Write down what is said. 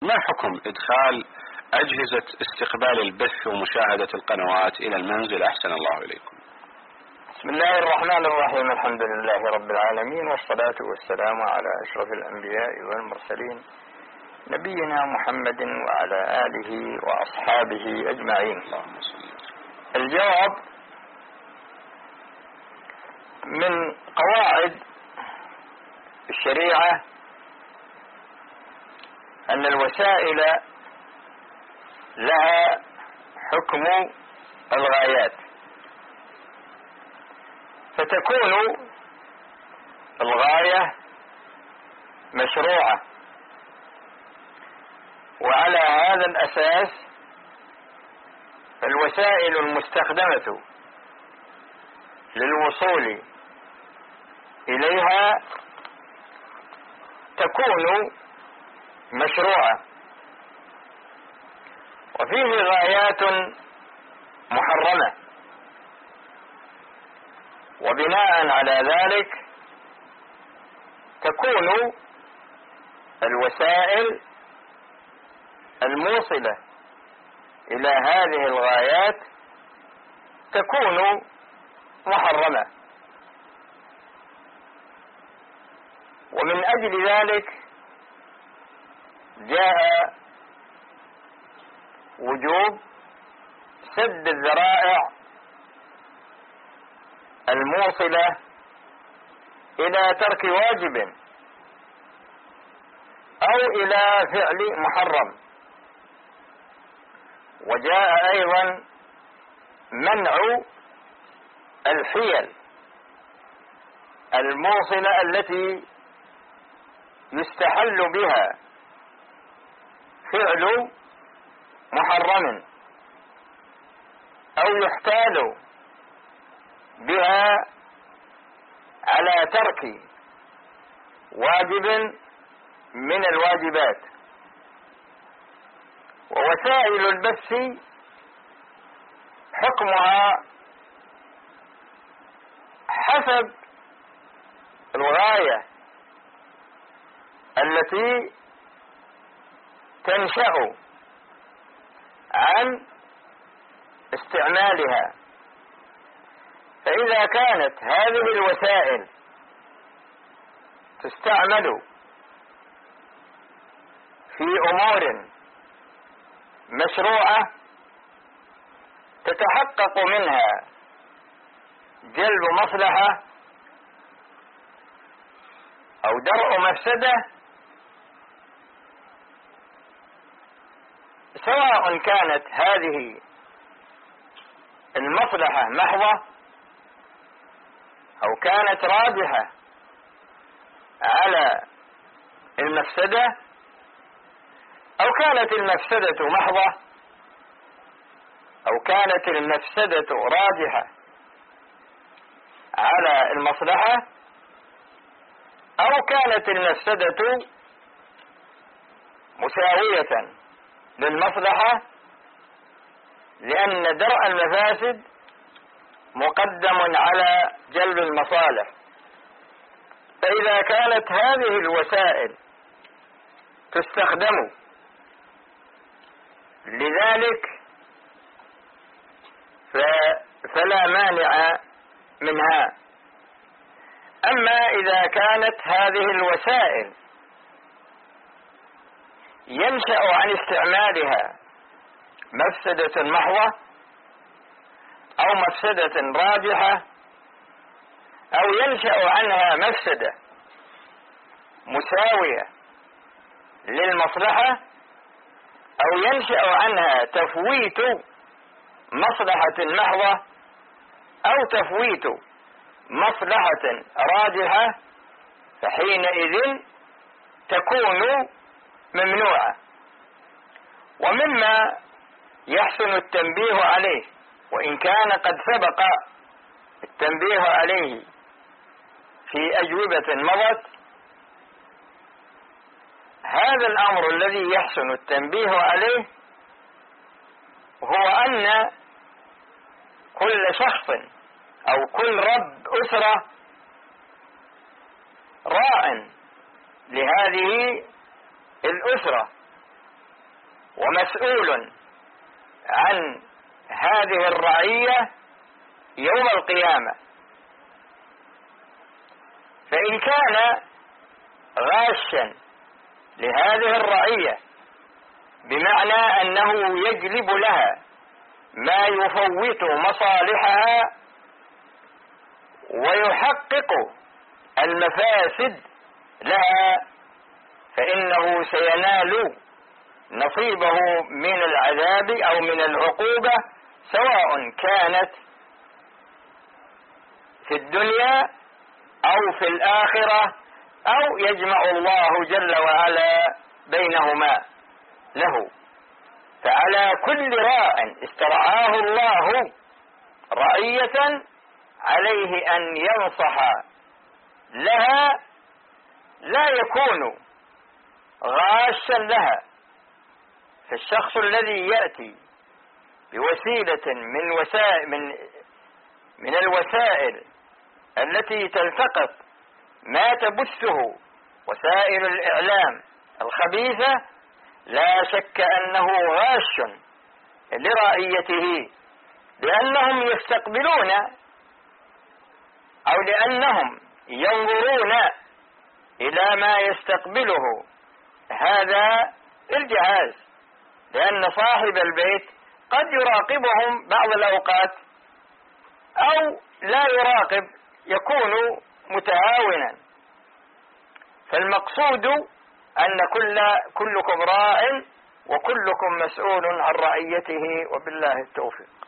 ما حكم إدخال أجهزة استقبال البث ومشاهدة القنوات إلى المنزل؟ أحسن الله إليكم. بسم الله الرحمن الرحيم. الحمد لله رب العالمين، والصلاة والسلام على أشرف الأنبياء والمرسلين نبينا محمد وعلى آله وأصحابه أجمعين. اللهم صل. الجواب: من قواعد الشريعة أن الوسائل لها حكم الغايات، فتكون الغاية مشروعة، وعلى هذا الأساس الوسائل المستخدمة للوصول إليها تكون مشروعة، وفيه غايات محرمة، وبناء على ذلك تكون الوسائل الموصلة إلى هذه الغايات تكون محرمة. ومن أجل ذلك جاء وجوب سد الذرائع الموصلة إلى ترك واجب أو إلى فعل محرم، وجاء أيضا منع الحيل الموصلة التي يستحل بها فعل محرم أو يحتال بها على ترك واجب من الواجبات. ووسائل البث حكمها حسب الغاية التي تنشأ عن استعمالها. فإذا كانت هذه الوسائل تستعمل في أمور مشروعة تتحقق منها جلب مصلحة أو درء مفسدة، سواء كانت هذه المصلحة محضة أو كانت راجحة على المفسدة أو كانت المفسدة محضة أو كانت المفسدة راجحة على المصلحة أو كانت المفسدة مساوية للمصلحة، لأن درء المفاسد مقدم على جلب المصالح. فإذا كانت هذه الوسائل تستخدم لذلك فلا مانع منها. أما إذا كانت هذه الوسائل ينشأ عن استعمالها مفسدة محضة أو مفسدة راجحة أو ينشأ عنها مفسدة مساوية للمصلحة أو ينشأ عنها تفويت مصلحة محضة أو تفويت مصلحة راجحة، فحينئذ تكون ممنوعة. ومما يحسن التنبيه عليه، وإن كان قد سبق التنبيه عليه في أجوبة مضت، هذا الأمر الذي يحسن التنبيه عليه هو أن كل شخص أو كل رب أسرة راع لهذه الأسرة، ومسؤول عن هذه الرعية يوم القيامة. فإن كان غاشا لهذه الرعية بمعنى أنه يجلب لها ما يفوت مصالحها ويحقق المفاسد لها، فإنه سينال نصيبه من العذاب أو من العقوبة، سواء كانت في الدنيا أو في الآخرة، أو يجمع الله جل وعلا بينهما له. فعلى كل راع استرعاه الله رعية عليه أن ينصح لها، لا يكون غاشا لها. فالشخص الذي يأتي بوسيلة من الوسائل التي تلتقط ما تبثه وسائل الإعلام الخبيثة، لا شك أنه غاش لرعيته، لأنهم يستقبلون أو لأنهم ينظرون إلى ما يستقبله هذا الجهاز، لأن صاحب البيت قد يراقبهم بعض الأوقات أو لا يراقب، يكون متهاونا. فالمقصود أن كلكم راع وكلكم مسؤول عن رعيته، وبالله التوفيق.